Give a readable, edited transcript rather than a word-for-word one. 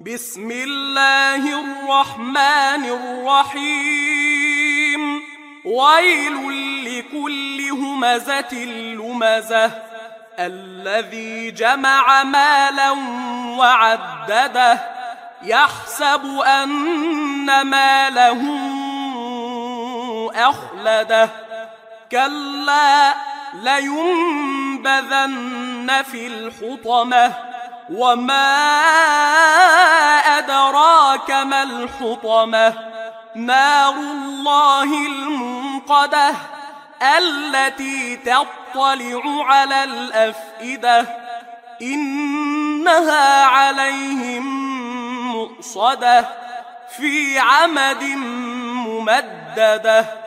بسم الله الرحمن الرحيم ويل لكل همزة لمزة الذي جمع مالا وعدده يحسب أن ماله أخلده كلا لينبذن في الحطمة وما أدراك ما الحطمة نار الله الموقدة التي تطلع على الأفئدة إنها عليهم مؤصدة في عمد ممددة.